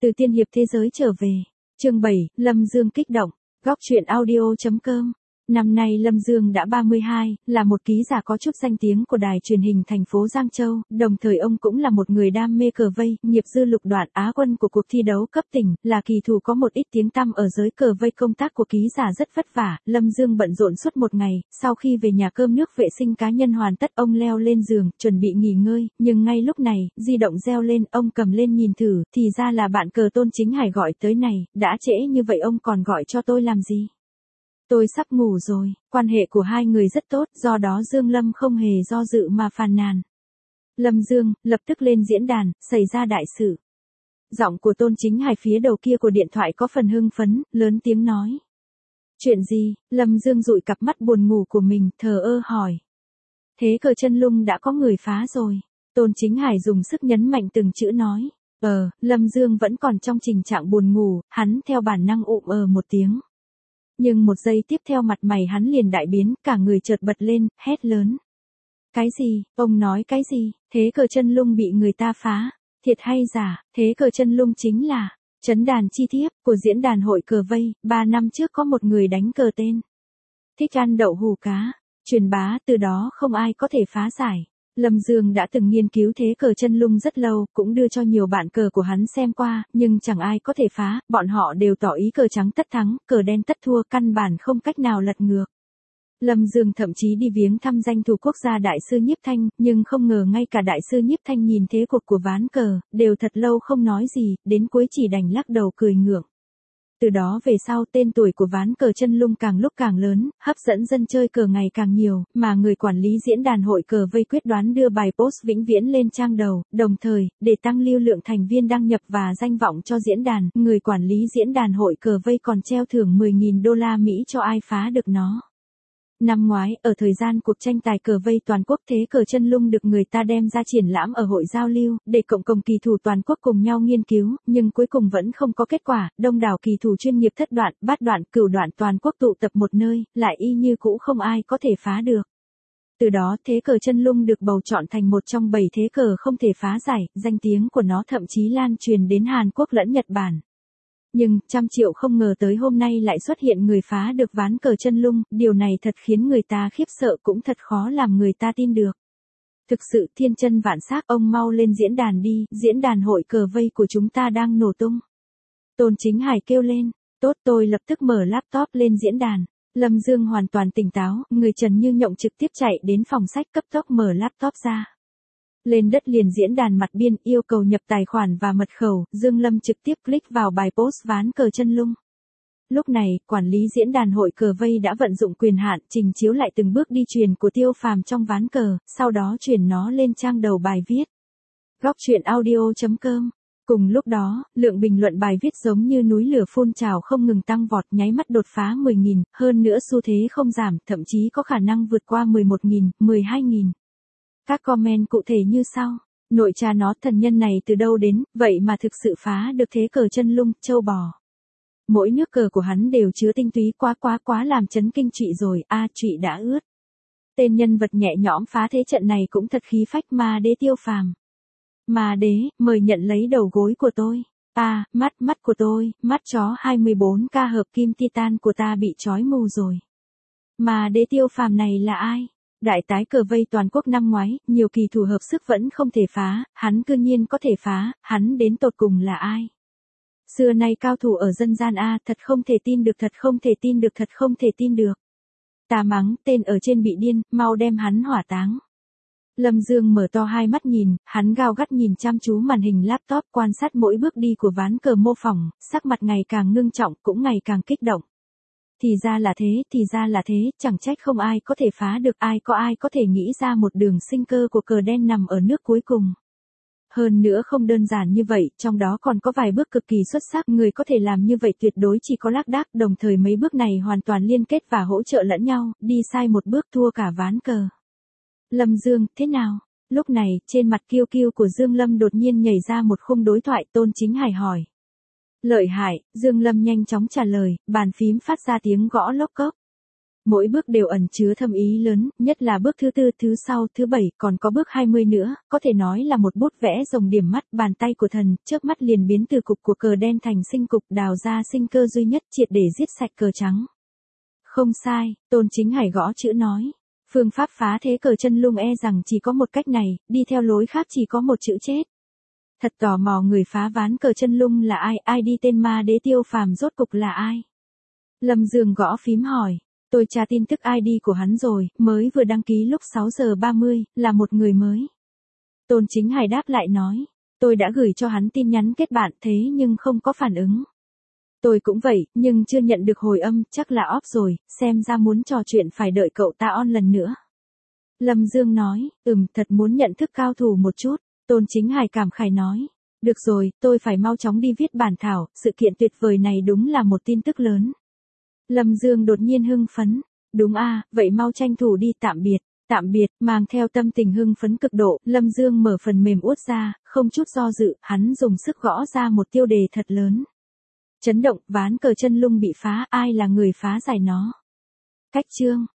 Từ tiên hiệp thế giới trở về. Chương 7, Lâm Dương kích động. Góc truyện audio.com. Năm nay Lâm Dương đã 32, là một ký giả có chút danh tiếng của đài truyền hình thành phố Giang Châu, đồng thời ông cũng là một người đam mê cờ vây, nghiệp dư lục đoạn Á quân của cuộc thi đấu cấp tỉnh, là kỳ thủ có một ít tiếng tăm ở giới cờ vây. Công tác của ký giả rất vất vả, Lâm Dương bận rộn suốt một ngày, sau khi về nhà cơm nước vệ sinh cá nhân hoàn tất ông leo lên giường, chuẩn bị nghỉ ngơi, nhưng ngay lúc này, di động reo lên, ông cầm lên nhìn thử, thì ra là bạn cờ Tôn Chính Hải gọi tới này, đã trễ như vậy ông còn gọi cho tôi làm gì? Tôi sắp ngủ rồi, quan hệ của hai người rất tốt, do đó Dương Lâm không hề do dự mà phàn nàn. Lâm Dương, lập tức lên diễn đàn, xảy ra đại sự. Giọng của Tôn Chính Hải phía đầu kia của điện thoại có phần hưng phấn, lớn tiếng nói. Chuyện gì? Lâm Dương dụi cặp mắt buồn ngủ của mình, thờ ơ hỏi. Thế cờ chân lung đã có người phá rồi. Tôn Chính Hải dùng sức nhấn mạnh từng chữ nói. Lâm Dương vẫn còn trong tình trạng buồn ngủ, hắn theo bản năng một tiếng. Nhưng một giây tiếp theo mặt mày hắn liền đại biến, cả người chợt bật lên, hét lớn. Cái gì? Ông nói cái gì? Thế cờ chân lung bị người ta phá. Thiệt hay giả? Thế cờ chân lung chính là trấn đàn chi thiếp của diễn đàn hội cờ vây. 3 năm trước có một người đánh cờ tên thích ăn đậu hù cá, truyền bá, từ đó không ai có thể phá giải. Lâm Dương đã từng nghiên cứu thế cờ chân lung rất lâu, cũng đưa cho nhiều bạn cờ của hắn xem qua, nhưng chẳng ai có thể phá, bọn họ đều tỏ ý cờ trắng tất thắng, cờ đen tất thua, căn bản không cách nào lật ngược. Lâm Dương thậm chí đi viếng thăm danh thủ quốc gia Đại sư Nhiếp Thanh, nhưng không ngờ ngay cả Đại sư Nhiếp Thanh nhìn thế cuộc của ván cờ, đều thật lâu không nói gì, đến cuối chỉ đành lắc đầu cười ngượng. Từ đó về sau tên tuổi của ván cờ chân lung càng lúc càng lớn, hấp dẫn dân chơi cờ ngày càng nhiều, mà người quản lý diễn đàn hội cờ vây quyết đoán đưa bài post vĩnh viễn lên trang đầu, đồng thời, để tăng lưu lượng thành viên đăng nhập và danh vọng cho diễn đàn, người quản lý diễn đàn hội cờ vây còn treo thưởng 10.000 đô la Mỹ cho ai phá được nó. Năm ngoái, ở thời gian cuộc tranh tài cờ vây toàn quốc, thế cờ chân lung được người ta đem ra triển lãm ở hội giao lưu, để cộng đồng kỳ thủ toàn quốc cùng nhau nghiên cứu, nhưng cuối cùng vẫn không có kết quả, đông đảo kỳ thủ chuyên nghiệp thất đoạn, bát đoạn, cửu đoạn toàn quốc tụ tập một nơi, lại y như cũ không ai có thể phá được. Từ đó, thế cờ chân lung được bầu chọn thành một trong 7 thế cờ không thể phá giải, danh tiếng của nó thậm chí lan truyền đến Hàn Quốc lẫn Nhật Bản. Nhưng, 100 triệu không ngờ tới hôm nay lại xuất hiện người phá được ván cờ chân lung, điều này thật khiến người ta khiếp sợ, cũng thật khó làm người ta tin được. Thực sự thiên chân vạn xác, ông mau lên diễn đàn đi, diễn đàn hội cờ vây của chúng ta đang nổ tung. Tôn Chính Hải kêu lên, tốt, tôi lập tức mở laptop lên diễn đàn. Lâm Dương hoàn toàn tỉnh táo, người trần như nhộng trực tiếp chạy đến phòng sách cấp tốc mở laptop ra. Lên đất liền diễn đàn mặt biên, yêu cầu nhập tài khoản và mật khẩu, Dương Lâm trực tiếp click vào bài post ván cờ chân lung. Lúc này, quản lý diễn đàn hội cờ vây đã vận dụng quyền hạn, trình chiếu lại từng bước đi truyền của Tiêu Phàm trong ván cờ, sau đó chuyển nó lên trang đầu bài viết. Góc truyện audio.com. Cùng lúc đó, lượng bình luận bài viết giống như núi lửa phun trào không ngừng tăng vọt, nháy mắt đột phá 10.000, hơn nữa xu thế không giảm, thậm chí có khả năng vượt qua 11.000, 12.000. Các comment cụ thể như sau. Nội cha nó, thần nhân này từ đâu đến, vậy mà thực sự phá được thế cờ chân lung, châu bò. Mỗi nước cờ của hắn đều chứa tinh túy, quá làm chấn kinh trụy rồi, trụy đã ướt. Tên nhân vật nhẹ nhõm phá thế trận này cũng thật khí phách, Ma Đế Tiêu Phàm. Ma Đế, mời nhận lấy đầu gối của tôi. Mắt của tôi, mắt chó 24K hợp kim titan của ta bị trói mù rồi. Ma Đế Tiêu Phàm này là ai? Đại tái cờ vây toàn quốc năm ngoái, nhiều kỳ thủ hợp sức vẫn không thể phá, hắn cư nhiên có thể phá, hắn đến tột cùng là ai? Xưa nay cao thủ ở dân gian thật không thể tin được, thật không thể tin được, thật không thể tin được. Ta mắng, tên ở trên bị điên, mau đem hắn hỏa táng. Lâm Dương mở to hai mắt nhìn, hắn gao gắt nhìn chăm chú màn hình laptop, quan sát mỗi bước đi của ván cờ mô phỏng, sắc mặt ngày càng ngưng trọng, cũng ngày càng kích động. Thì ra là thế, chẳng trách không ai có thể phá được, ai có thể nghĩ ra một đường sinh cơ của cờ đen nằm ở nước cuối cùng. Hơn nữa không đơn giản như vậy, trong đó còn có vài bước cực kỳ xuất sắc, người có thể làm như vậy tuyệt đối chỉ có Lác Đác, đồng thời mấy bước này hoàn toàn liên kết và hỗ trợ lẫn nhau, đi sai một bước thua cả ván cờ. Lâm Dương, thế nào? Lúc này, trên mặt kiêu kiêu của Dương Lâm đột nhiên nhảy ra một khung đối thoại. Tôn Chính Hải hỏi. Lợi hại, Dương Lâm nhanh chóng trả lời, bàn phím phát ra tiếng gõ lốc cốc. Mỗi bước đều ẩn chứa thâm ý lớn, nhất là bước thứ tư, thứ sau, thứ bảy, còn có bước 20 nữa, có thể nói là một bút vẽ rồng điểm mắt, bàn tay của thần, chớp mắt liền biến từ cục của cờ đen thành sinh cục, đào ra sinh cơ duy nhất, triệt để giết sạch cờ trắng. Không sai, Tôn Chính Hải gõ chữ nói. Phương pháp phá thế cờ chân lung e rằng chỉ có một cách này, đi theo lối khác chỉ có một chữ chết. Thật tò mò người phá ván cờ chân lung là ai, ai đi tên ma đế Tiêu Phàm rốt cục là ai? Lâm Dương gõ phím hỏi. Tôi tra tin tức ID của hắn rồi, mới vừa đăng ký lúc 6 giờ 30, là một người mới. Tôn Chính Hải đáp lại nói. Tôi đã gửi cho hắn tin nhắn kết bạn thế nhưng không có phản ứng. Tôi cũng vậy, nhưng chưa nhận được hồi âm, chắc là off rồi, xem ra muốn trò chuyện phải đợi cậu ta on lần nữa. Lâm Dương nói, thật muốn nhận thức cao thủ một chút. Tôn Chính Hải cảm khái nói. Được rồi, tôi phải mau chóng đi viết bản thảo, sự kiện tuyệt vời này đúng là một tin tức lớn. Lâm Dương đột nhiên hưng phấn. Đúng vậy mau tranh thủ đi, tạm biệt, mang theo tâm tình hưng phấn cực độ, Lâm Dương mở phần mềm út ra, không chút do dự, hắn dùng sức gõ ra một tiêu đề thật lớn. Chấn động, ván cờ chân lung bị phá, ai là người phá giải nó? Cách chương